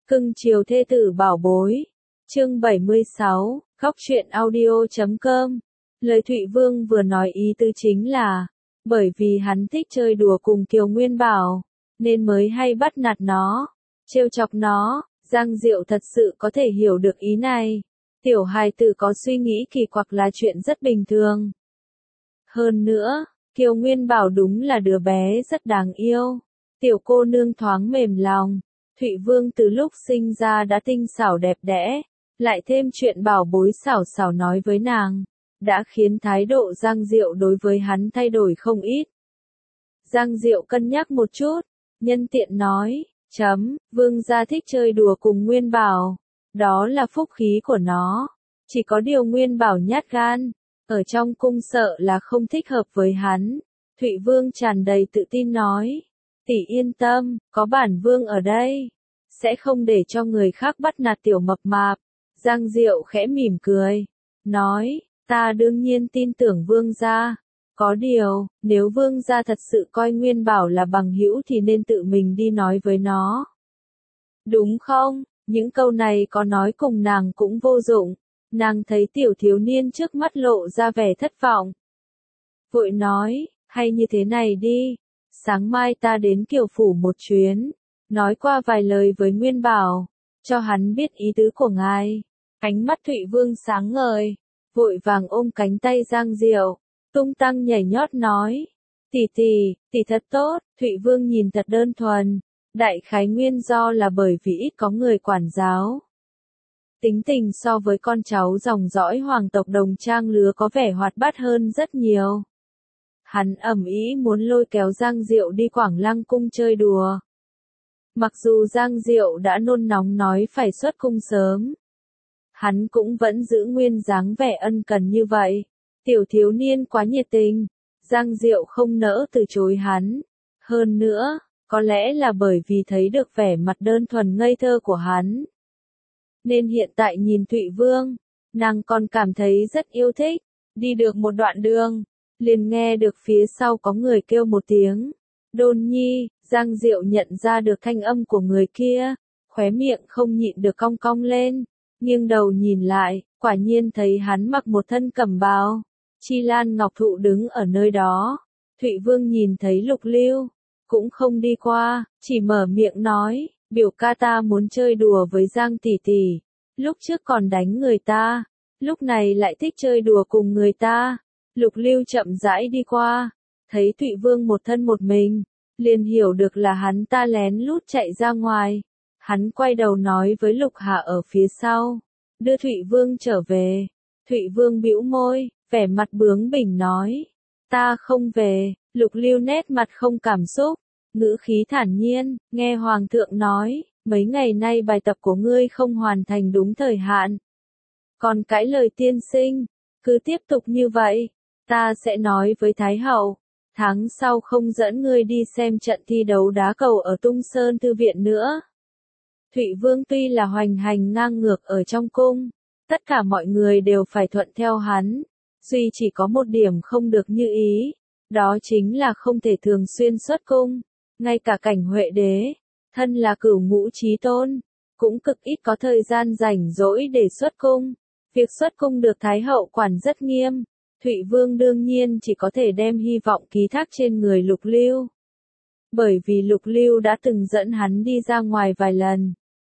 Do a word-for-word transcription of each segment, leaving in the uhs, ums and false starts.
Cưng chiều thê tử bảo bối. Chương bảy mươi sáu, Góc truyện audio chấm com. Lời Thụy Vương vừa nói ý tứ chính là, bởi vì hắn thích chơi đùa cùng Kiều Nguyên Bảo, nên mới hay bắt nạt nó, trêu chọc nó. Giang Diệu thật sự có thể hiểu được ý này. Tiểu hài tử có suy nghĩ kỳ quặc là chuyện rất bình thường. Hơn nữa, Kiều Nguyên Bảo đúng là đứa bé rất đáng yêu. Tiểu cô nương thoáng mềm lòng. Thụy Vương từ lúc sinh ra đã tinh xảo đẹp đẽ, lại thêm chuyện bảo bối xảo xảo nói với nàng, đã khiến thái độ Giang Diệu đối với hắn thay đổi không ít. Giang Diệu cân nhắc một chút, nhân tiện nói, chấm, Vương gia thích chơi đùa cùng Nguyên Bảo, đó là phúc khí của nó, chỉ có điều Nguyên Bảo nhát gan, ở trong cung sợ là không thích hợp với hắn. Thụy Vương tràn đầy tự tin nói, tỷ yên tâm, có bản Vương ở đây, sẽ không để cho người khác bắt nạt tiểu mập mạp. Giang Diệu khẽ mỉm cười, nói, ta đương nhiên tin tưởng Vương gia. Có điều, nếu Vương gia thật sự coi Nguyên Bảo là bằng hữu thì nên tự mình đi nói với nó. Đúng không? Những câu này có nói cùng nàng cũng vô dụng. Nàng thấy tiểu thiếu niên trước mắt lộ ra vẻ thất vọng. Vội nói, hay như thế này đi, sáng mai ta đến Kiều Phủ một chuyến, nói qua vài lời với Nguyên Bảo, cho hắn biết ý tứ của ngài. Ánh mắt Thụy Vương sáng ngời, vội vàng ôm cánh tay Giang Diệu, tung tăng nhảy nhót nói, tỷ tỷ, tỷ thật tốt. Thụy Vương nhìn thật đơn thuần, đại khái nguyên do là bởi vì ít có người quản giáo. Tính tình so với con cháu dòng dõi hoàng tộc Đồng Trang lứa có vẻ hoạt bát hơn rất nhiều. Hắn ầm ĩ muốn lôi kéo Giang Diệu đi Quảng Lăng cung chơi đùa. Mặc dù Giang Diệu đã nôn nóng nói phải xuất cung sớm, hắn cũng vẫn giữ nguyên dáng vẻ ân cần như vậy. Tiểu thiếu niên quá nhiệt tình, Giang Diệu không nỡ từ chối hắn. Hơn nữa, có lẽ là bởi vì thấy được vẻ mặt đơn thuần ngây thơ của hắn, nên hiện tại nhìn Thụy Vương, nàng còn cảm thấy rất yêu thích. Đi được một đoạn đường, liền nghe được phía sau có người kêu một tiếng, Đôn Nhi. Giang Diệu nhận ra được thanh âm của người kia, khóe miệng không nhịn được cong cong lên, nghiêng đầu nhìn lại, quả nhiên thấy hắn mặc một thân cẩm bào, chi lan ngọc thụ đứng ở nơi đó. Thụy Vương nhìn thấy Lục Lưu, cũng không đi qua, chỉ mở miệng nói, biểu ca ta muốn chơi đùa với Giang tỷ tỷ, lúc trước còn đánh người ta, lúc này lại thích chơi đùa cùng người ta. Lục Lưu chậm rãi đi qua, thấy Thụy Vương một thân một mình, liền hiểu được là hắn ta lén lút chạy ra ngoài. Hắn quay đầu nói với Lục Hà ở phía sau, đưa Thụy Vương trở về. Thụy Vương bĩu môi, vẻ mặt bướng bỉnh nói, ta không về. Lục Lưu nét mặt không cảm xúc, ngữ khí thản nhiên, nghe Hoàng thượng nói, mấy ngày nay bài tập của ngươi không hoàn thành đúng thời hạn. Còn cãi lời tiên sinh, cứ tiếp tục như vậy, ta sẽ nói với Thái Hậu, tháng sau không dẫn ngươi đi xem trận thi đấu đá cầu ở Tung Sơn Thư viện nữa. Thụy Vương tuy là hoành hành ngang ngược ở trong cung, tất cả mọi người đều phải thuận theo hắn, duy chỉ có một điểm không được như ý, đó chính là không thể thường xuyên xuất cung. Ngay cả Cảnh Huệ đế, thân là cửu ngũ chí tôn, cũng cực ít có thời gian rảnh rỗi để xuất cung. Việc xuất cung được Thái Hậu quản rất nghiêm. Thụy Vương đương nhiên chỉ có thể đem hy vọng ký thác trên người Lục Lưu. Bởi vì Lục Lưu đã từng dẫn hắn đi ra ngoài vài lần,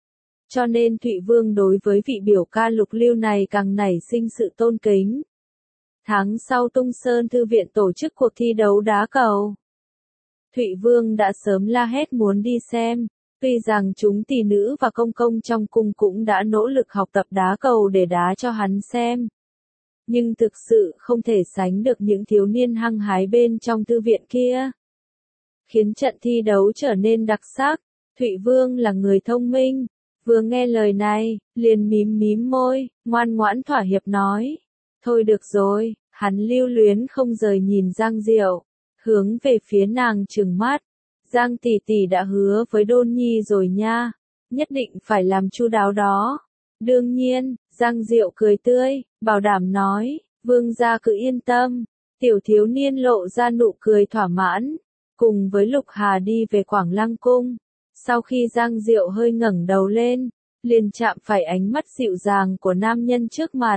cho nên Thụy Vương đối với vị biểu ca Lục Lưu này càng nảy sinh sự tôn kính. Tháng sau Tung Sơn Thư viện tổ chức cuộc thi đấu đá cầu. Thụy Vương đã sớm la hét muốn đi xem, tuy rằng chúng tỷ nữ và công công trong cung cũng đã nỗ lực học tập đá cầu để đá cho hắn xem, nhưng thực sự không thể sánh được những thiếu niên hăng hái bên trong thư viện kia. Khiến trận thi đấu trở nên đặc sắc, Thụy Vương là người thông minh, vừa nghe lời này, liền mím mím môi, ngoan ngoãn thỏa hiệp nói, thôi được rồi. Hắn lưu luyến không rời nhìn Giang Diệu, hướng về phía nàng trừng mắt, Giang tỷ tỷ đã hứa với Đôn Nhi rồi nha, nhất định phải làm chu đáo đó. Đương nhiên, Giang Diệu cười tươi, bảo đảm nói, Vương gia cứ yên tâm. Tiểu thiếu niên lộ ra nụ cười thỏa mãn, cùng với Lục Hà đi về Quảng Lăng cung. Sau khi Giang Diệu hơi ngẩng đầu lên, liền chạm phải ánh mắt dịu dàng của nam nhân trước mặt.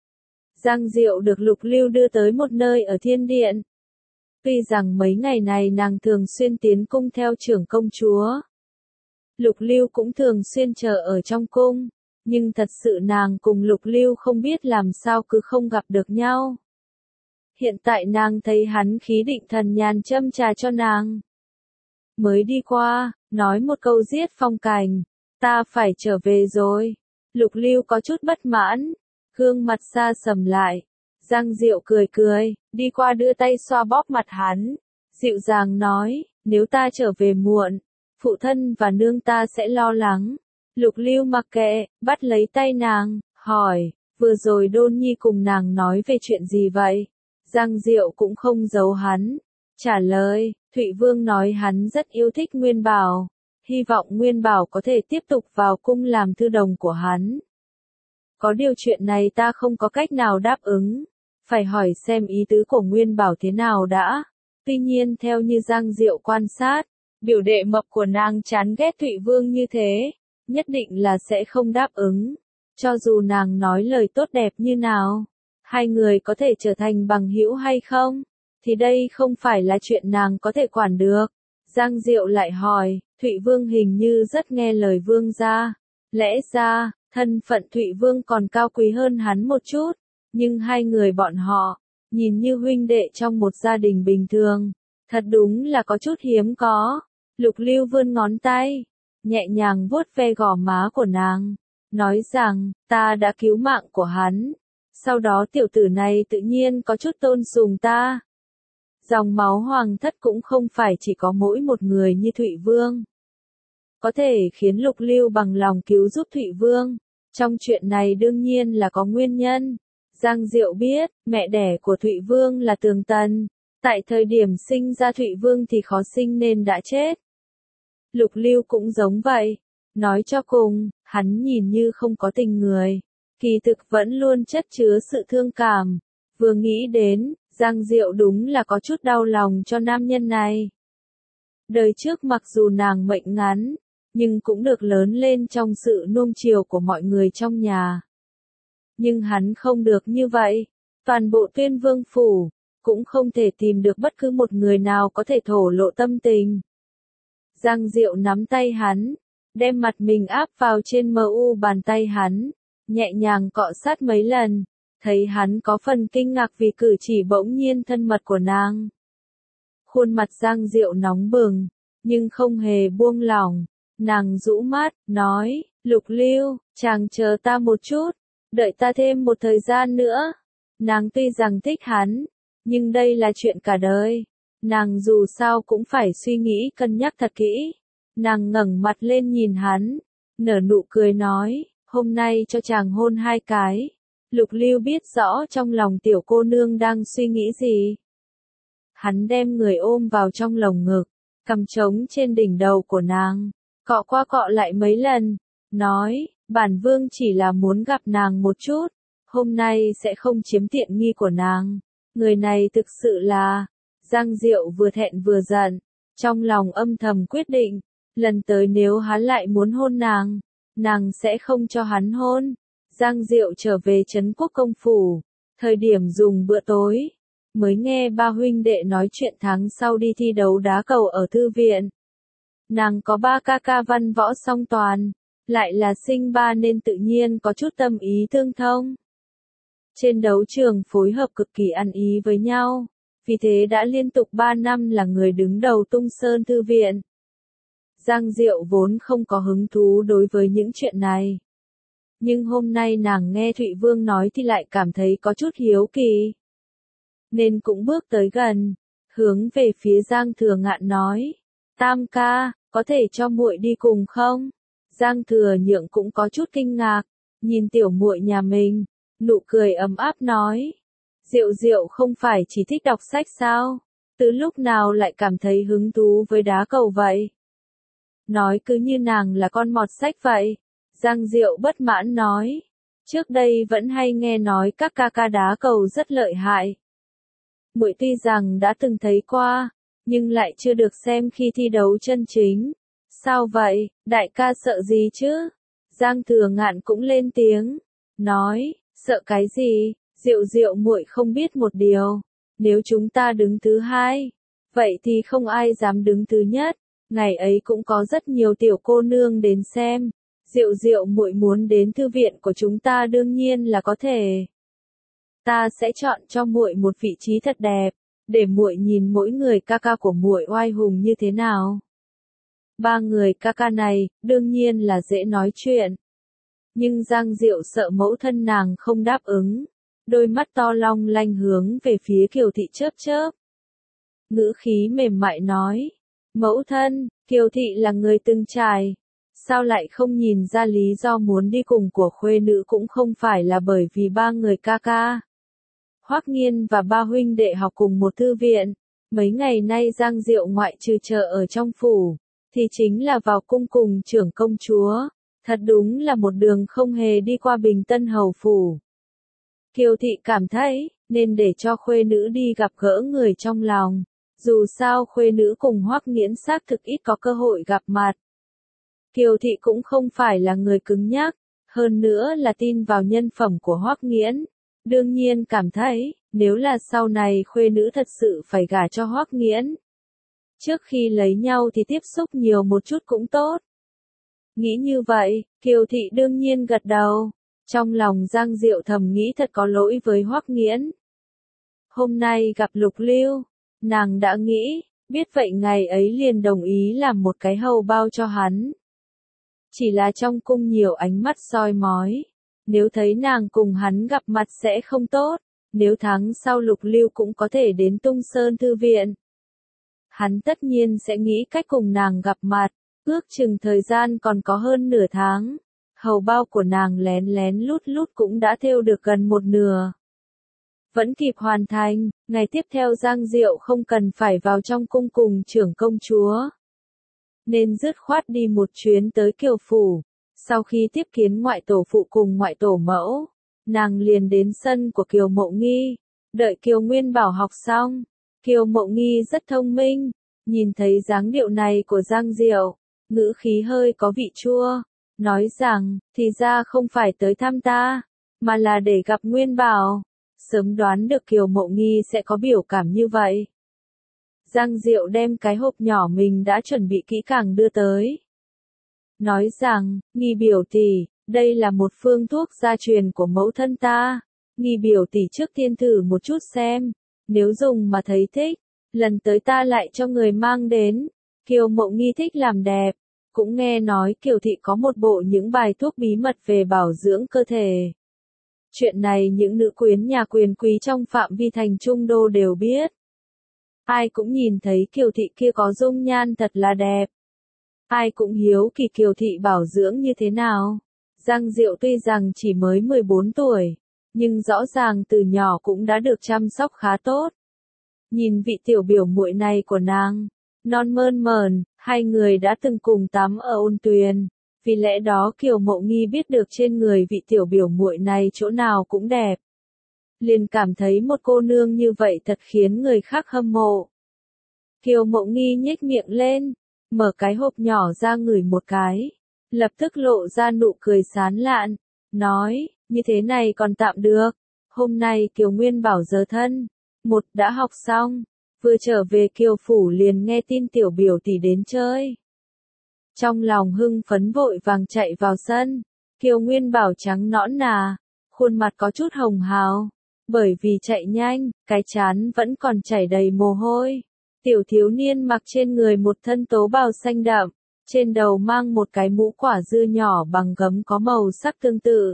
Giang Diệu được Lục Lưu đưa tới một nơi ở thiên điện. Tuy rằng mấy ngày này nàng thường xuyên tiến cung theo trưởng công chúa. Lục Lưu cũng thường xuyên chờ ở trong cung, nhưng thật sự nàng cùng Lục Lưu không biết làm sao cứ không gặp được nhau. Hiện tại nàng thấy hắn khí định thần nhàn châm trà cho nàng. Mới đi qua, nói một câu giết phong cảnh, ta phải trở về rồi. Lục Lưu có chút bất mãn, gương mặt xa sầm lại. Giang Diệu cười cười, đi qua đưa tay xoa bóp mặt hắn, dịu dàng nói, nếu ta trở về muộn, phụ thân và nương ta sẽ lo lắng. Lục Lưu mặc kệ, bắt lấy tay nàng, hỏi, vừa rồi Đôn Nhi cùng nàng nói về chuyện gì vậy? Giang Diệu cũng không giấu hắn, trả lời, Thụy Vương nói hắn rất yêu thích Nguyên Bảo, hy vọng Nguyên Bảo có thể tiếp tục vào cung làm thư đồng của hắn. Có điều chuyện này ta không có cách nào đáp ứng, phải hỏi xem ý tứ của Nguyên Bảo thế nào đã. Tuy nhiên theo như Giang Diệu quan sát, biểu đệ mập của nàng chán ghét Thụy Vương như thế, nhất định là sẽ không đáp ứng. Cho dù nàng nói lời tốt đẹp như nào, hai người có thể trở thành bằng hữu hay không, thì đây không phải là chuyện nàng có thể quản được. Giang Diệu lại hỏi, Thụy Vương hình như rất nghe lời Vương gia, lẽ ra, thân phận Thụy Vương còn cao quý hơn hắn một chút, nhưng hai người bọn họ, nhìn như huynh đệ trong một gia đình bình thường, thật đúng là có chút hiếm có. Lục Lưu vươn ngón tay, nhẹ nhàng vuốt ve gò má của nàng, nói rằng, ta đã cứu mạng của hắn, sau đó tiểu tử này tự nhiên có chút tôn sùng ta. Dòng máu hoàng thất cũng không phải chỉ có mỗi một người như Thụy Vương. Có thể khiến Lục Lưu bằng lòng cứu giúp Thụy Vương, trong chuyện này đương nhiên là có nguyên nhân. Giang Diệu biết, mẹ đẻ của Thụy Vương là Tường Tần, tại thời điểm sinh ra Thụy Vương thì khó sinh nên đã chết. Lục Lưu cũng giống vậy, nói cho cùng, hắn nhìn như không có tình người, kỳ thực vẫn luôn chất chứa sự thương cảm. Vừa nghĩ đến, Giang Diệu đúng là có chút đau lòng cho nam nhân này. Đời trước mặc dù nàng mệnh ngắn, nhưng cũng được lớn lên trong sự nuông chiều của mọi người trong nhà. Nhưng hắn không được như vậy, toàn bộ Tuyên Vương phủ, cũng không thể tìm được bất cứ một người nào có thể thổ lộ tâm tình. Giang Diệu nắm tay hắn, đem mặt mình áp vào trên mờ u bàn tay hắn, nhẹ nhàng cọ sát mấy lần, thấy hắn có phần kinh ngạc vì cử chỉ bỗng nhiên thân mật của nàng. Khuôn mặt Giang Diệu nóng bừng, nhưng không hề buông lỏng, nàng rũ mắt, nói, Lục Lưu, chàng chờ ta một chút, đợi ta thêm một thời gian nữa. Nàng tuy rằng thích hắn, nhưng đây là chuyện cả đời. Nàng dù sao cũng phải suy nghĩ cân nhắc thật kỹ. Nàng ngẩng mặt lên nhìn hắn, nở nụ cười nói, hôm nay cho chàng hôn hai cái. Lục Lưu biết rõ trong lòng tiểu cô nương đang suy nghĩ gì. Hắn đem người ôm vào trong lồng ngực, cầm trống trên đỉnh đầu của nàng, cọ qua cọ lại mấy lần, nói, bản vương chỉ là muốn gặp nàng một chút, hôm nay sẽ không chiếm tiện nghi của nàng. Người này thực sự là... Giang Diệu vừa thẹn vừa giận, trong lòng âm thầm quyết định, lần tới nếu hắn lại muốn hôn nàng, nàng sẽ không cho hắn hôn. Giang Diệu trở về Trấn Quốc công phủ, thời điểm dùng bữa tối, mới nghe ba huynh đệ nói chuyện tháng sau đi thi đấu đá cầu ở thư viện. Nàng có ba ca ca văn võ song toàn, lại là sinh ba nên tự nhiên có chút tâm ý tương thông. Trên đấu trường phối hợp cực kỳ ăn ý với nhau. Vì thế đã liên tục ba năm là người đứng đầu Tung Sơn Thư viện. Giang Diệu vốn không có hứng thú đối với những chuyện này. Nhưng hôm nay nàng nghe Thụy Vương nói thì lại cảm thấy có chút hiếu kỳ. Nên cũng bước tới gần, hướng về phía Giang Thừa Ngạn nói. Tam ca, có thể cho muội đi cùng không? Giang Thừa Nhượng cũng có chút kinh ngạc, nhìn tiểu muội nhà mình, nụ cười ấm áp nói. Diệu Diệu không phải chỉ thích đọc sách sao? Từ lúc nào lại cảm thấy hứng thú với đá cầu vậy? Nói cứ như nàng là con mọt sách vậy. Giang Diệu bất mãn nói. Trước đây vẫn hay nghe nói các ca ca đá cầu rất lợi hại. Muội tuy rằng đã từng thấy qua, nhưng lại chưa được xem khi thi đấu chân chính. Sao vậy, đại ca sợ gì chứ? Giang Thừa Ngạn cũng lên tiếng, nói, sợ cái gì, Diệu Diệu muội không biết một điều, nếu chúng ta đứng thứ hai, vậy thì không ai dám đứng thứ nhất, ngày ấy cũng có rất nhiều tiểu cô nương đến xem, Diệu Diệu muội muốn đến thư viện của chúng ta đương nhiên là có thể. Ta sẽ chọn cho muội một vị trí thật đẹp, để muội nhìn mỗi người ca ca của muội oai hùng như thế nào. Ba người ca ca này, đương nhiên là dễ nói chuyện. Nhưng Giang Diệu sợ mẫu thân nàng không đáp ứng, đôi mắt to long lanh hướng về phía Kiều Thị chớp chớp. Ngữ khí mềm mại nói, mẫu thân, Kiều Thị là người từng trải, sao lại không nhìn ra lý do muốn đi cùng của khuê nữ cũng không phải là bởi vì ba người ca ca. Hoắc Nghiên và ba huynh đệ học cùng một thư viện, mấy ngày nay Giang Diệu ngoại trừ chợ ở trong phủ, thì chính là vào cung cùng trưởng công chúa, thật đúng là một đường không hề đi qua Bình Tân hầu phủ. Kiều Thị cảm thấy, nên để cho khuê nữ đi gặp gỡ người trong lòng, dù sao khuê nữ cùng Hoắc Nghiễn xác thực ít có cơ hội gặp mặt. Kiều Thị cũng không phải là người cứng nhắc, hơn nữa là tin vào nhân phẩm của Hoắc Nghiễn, đương nhiên cảm thấy, nếu là sau này khuê nữ thật sự phải gả cho Hoắc Nghiễn, trước khi lấy nhau thì tiếp xúc nhiều một chút cũng tốt. Nghĩ như vậy, Kiều Thị đương nhiên gật đầu. Trong lòng Giang Diệu thầm nghĩ thật có lỗi với Hoắc Nghiễn. Hôm nay gặp Lục Lưu, nàng đã nghĩ, biết vậy ngày ấy liền đồng ý làm một cái hầu bao cho hắn. Chỉ là trong cung nhiều ánh mắt soi mói, nếu thấy nàng cùng hắn gặp mặt sẽ không tốt, nếu tháng sau Lục Lưu cũng có thể đến Tung Sơn Thư Viện. Hắn tất nhiên sẽ nghĩ cách cùng nàng gặp mặt, ước chừng thời gian còn có hơn nửa tháng. Hầu bao của nàng lén lén lút lút cũng đã thêu được gần một nửa. Vẫn kịp hoàn thành, ngày tiếp theo Giang Diệu không cần phải vào trong cung cùng trưởng công chúa. Nên dứt khoát đi một chuyến tới Kiều Phủ. Sau khi tiếp kiến ngoại tổ phụ cùng ngoại tổ mẫu, nàng liền đến sân của Kiều Mộ Nghi, đợi Kiều Nguyên Bảo học xong. Kiều Mộ Nghi rất thông minh, nhìn thấy dáng điệu này của Giang Diệu, ngữ khí hơi có vị chua. Nói rằng, thì ra không phải tới thăm ta, mà là để gặp Nguyên Bảo. Sớm đoán được Kiều Mộ Nghi sẽ có biểu cảm như vậy. Giang Diệu đem cái hộp nhỏ mình đã chuẩn bị kỹ càng đưa tới. Nói rằng, Nghi biểu tỷ, đây là một phương thuốc gia truyền của mẫu thân ta. Nghi biểu tỷ trước tiên thử một chút xem, nếu dùng mà thấy thích, lần tới ta lại cho người mang đến. Kiều Mộ Nghi thích làm đẹp. Cũng nghe nói Kiều Thị có một bộ những bài thuốc bí mật về bảo dưỡng cơ thể. Chuyện này những nữ quyến nhà quyền quý trong phạm vi thành Trung Đô đều biết. Ai cũng nhìn thấy Kiều Thị kia có dung nhan thật là đẹp. Ai cũng hiếu kỳ Kiều Thị bảo dưỡng như thế nào. Giang Diệu tuy rằng chỉ mới mười bốn tuổi, nhưng rõ ràng từ nhỏ cũng đã được chăm sóc khá tốt. Nhìn vị tiểu biểu muội này của nàng, non mơn mởn, hai người đã từng cùng tắm ở ôn tuyền, vì lẽ đó Kiều Mộ Nghi biết được trên người vị tiểu biểu muội này chỗ nào cũng đẹp. Liền cảm thấy một cô nương như vậy thật khiến người khác hâm mộ. Kiều Mộ Nghi nhếch miệng lên, mở cái hộp nhỏ ra ngửi một cái, lập tức lộ ra nụ cười sán lạn, nói, như thế này còn tạm được, hôm nay Kiều Nguyên Bảo giờ thân, một đã học xong. Vừa trở về Kiều Phủ liền nghe tin tiểu biểu tỷ đến chơi. Trong lòng hưng phấn vội vàng chạy vào sân, Kiều Nguyên Bảo trắng nõn nà, khuôn mặt có chút hồng hào, bởi vì chạy nhanh, cái trán vẫn còn chảy đầy mồ hôi. Tiểu thiếu niên mặc trên người một thân tố bào xanh đậm, trên đầu mang một cái mũ quả dưa nhỏ bằng gấm có màu sắc tương tự.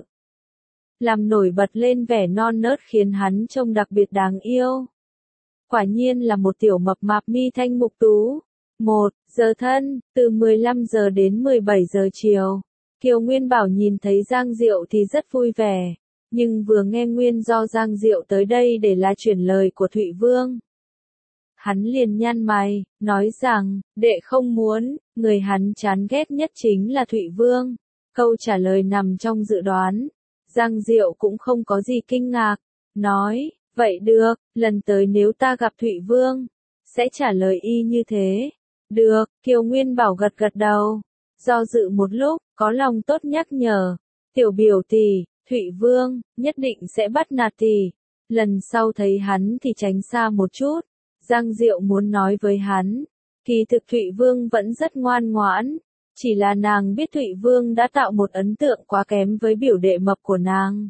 Làm nổi bật lên vẻ non nớt khiến hắn trông đặc biệt đáng yêu. Quả nhiên là một tiểu mập mạp mi thanh mục tú. Một giờ thân, từ mười lăm giờ đến mười bảy giờ chiều. Kiều Nguyên Bảo nhìn thấy Giang Diệu thì rất vui vẻ, nhưng vừa nghe nguyên do Giang Diệu tới đây để là chuyển lời của Thụy Vương. Hắn liền nhăn mày, nói rằng, đệ không muốn, người hắn chán ghét nhất chính là Thụy Vương. Câu trả lời nằm trong dự đoán. Giang Diệu cũng không có gì kinh ngạc, nói, vậy được, lần tới nếu ta gặp Thụy Vương, sẽ trả lời y như thế. Được, Kiều Nguyên Bảo gật gật đầu. Do dự một lúc, có lòng tốt nhắc nhở. Tiểu biểu tỷ, Thụy Vương, nhất định sẽ bắt nạt tỷ. Lần sau thấy hắn thì tránh xa một chút. Giang Diệu muốn nói với hắn. Kỳ thực Thụy Vương vẫn rất ngoan ngoãn. Chỉ là nàng biết Thụy Vương đã tạo một ấn tượng quá kém với biểu đệ mập của nàng.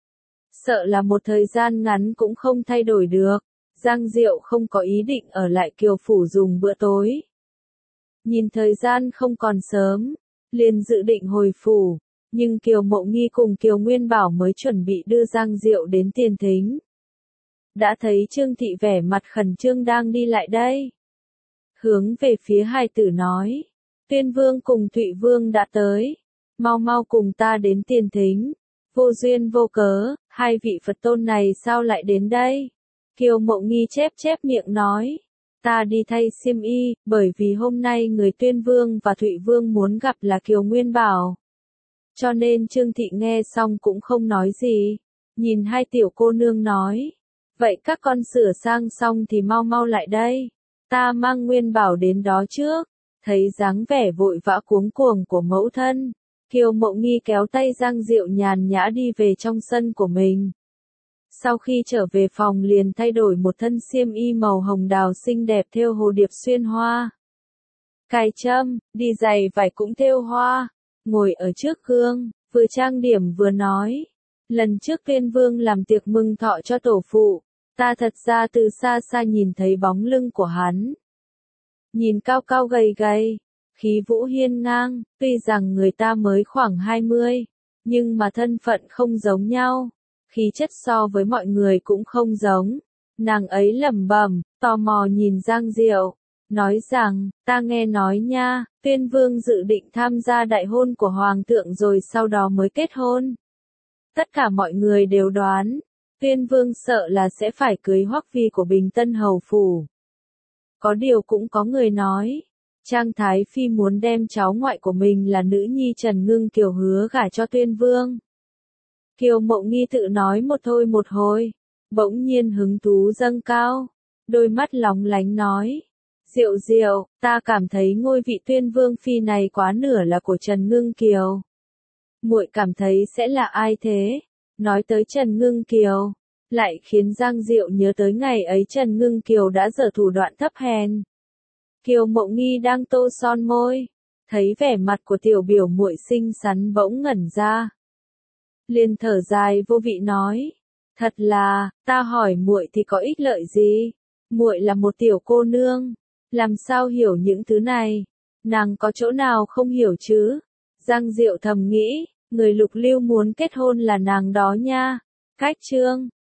Sợ là một thời gian ngắn cũng không thay đổi được. Giang Diệu không có ý định ở lại Kiều Phủ dùng bữa tối. Nhìn thời gian không còn sớm, liền dự định hồi phủ, nhưng Kiều Mộ Nghi cùng Kiều Nguyên Bảo mới chuẩn bị đưa Giang Diệu đến tiền thính. Đã thấy Trương Thị vẻ mặt khẩn trương đang đi lại đây. Hướng về phía hai tử nói, Tuyên Vương cùng Thụy Vương đã tới, mau mau cùng ta đến tiền thính. Vô duyên vô cớ, hai vị Phật tôn này sao lại đến đây? Kiều Mộ Nghi chép chép miệng nói, ta đi thay xiêm y, bởi vì hôm nay người Tuyên Vương và Thụy Vương muốn gặp là Kiều Nguyên Bảo. Cho nên Trương Thị nghe xong cũng không nói gì, nhìn hai tiểu cô nương nói, vậy các con sửa sang xong thì mau mau lại đây, ta mang Nguyên Bảo đến đó trước. Thấy dáng vẻ vội vã cuống cuồng của mẫu thân, Kiều Mộ Nghi kéo tay Giang Diệu nhàn nhã đi về trong sân của mình. Sau khi trở về phòng liền thay đổi một thân xiêm y màu hồng đào xinh đẹp thêu hồ điệp xuyên hoa. Cài trâm, đi giày vải cũng thêu hoa, ngồi ở trước gương, vừa trang điểm vừa nói. Lần trước Tuyên Vương làm tiệc mừng thọ cho tổ phụ, ta thật ra từ xa xa nhìn thấy bóng lưng của hắn. Nhìn cao cao gầy gầy, khí vũ hiên ngang, tuy rằng người ta mới khoảng hai mươi, nhưng mà thân phận không giống nhau, khí chất so với mọi người cũng không giống. Nàng ấy lẩm bẩm, tò mò nhìn Giang Diệu, nói rằng, ta nghe nói nha, Tuyên Vương dự định tham gia đại hôn của Hoàng thượng rồi sau đó mới kết hôn. Tất cả mọi người đều đoán, Tuyên Vương sợ là sẽ phải cưới Hoắc Phi của Bình Tân Hầu Phủ. Có điều cũng có người nói, Trang Thái Phi muốn đem cháu ngoại của mình là nữ nhi Trần Ngưng Kiều hứa gả cho Tuyên Vương. Kiều Mộ Nghi tự nói một thôi một hồi, bỗng nhiên hứng thú dâng cao, đôi mắt lóng lánh nói, Diệu Diệu, ta cảm thấy ngôi vị Tuyên Vương Phi này quá nửa là của Trần Ngưng Kiều. Muội cảm thấy sẽ là ai thế? Nói tới Trần Ngưng Kiều, lại khiến Giang Diệu nhớ tới ngày ấy Trần Ngưng Kiều đã giở thủ đoạn thấp hèn. Kiều Mộ Nghi đang tô son môi, thấy vẻ mặt của tiểu biểu muội xinh xắn bỗng ngẩn ra. Liền thở dài vô vị nói, thật là, ta hỏi muội thì có ích lợi gì? Muội là một tiểu cô nương, làm sao hiểu những thứ này? Nàng có chỗ nào không hiểu chứ? Giang Diệu thầm nghĩ, người Lục Lưu muốn kết hôn là nàng đó nha. Cách chương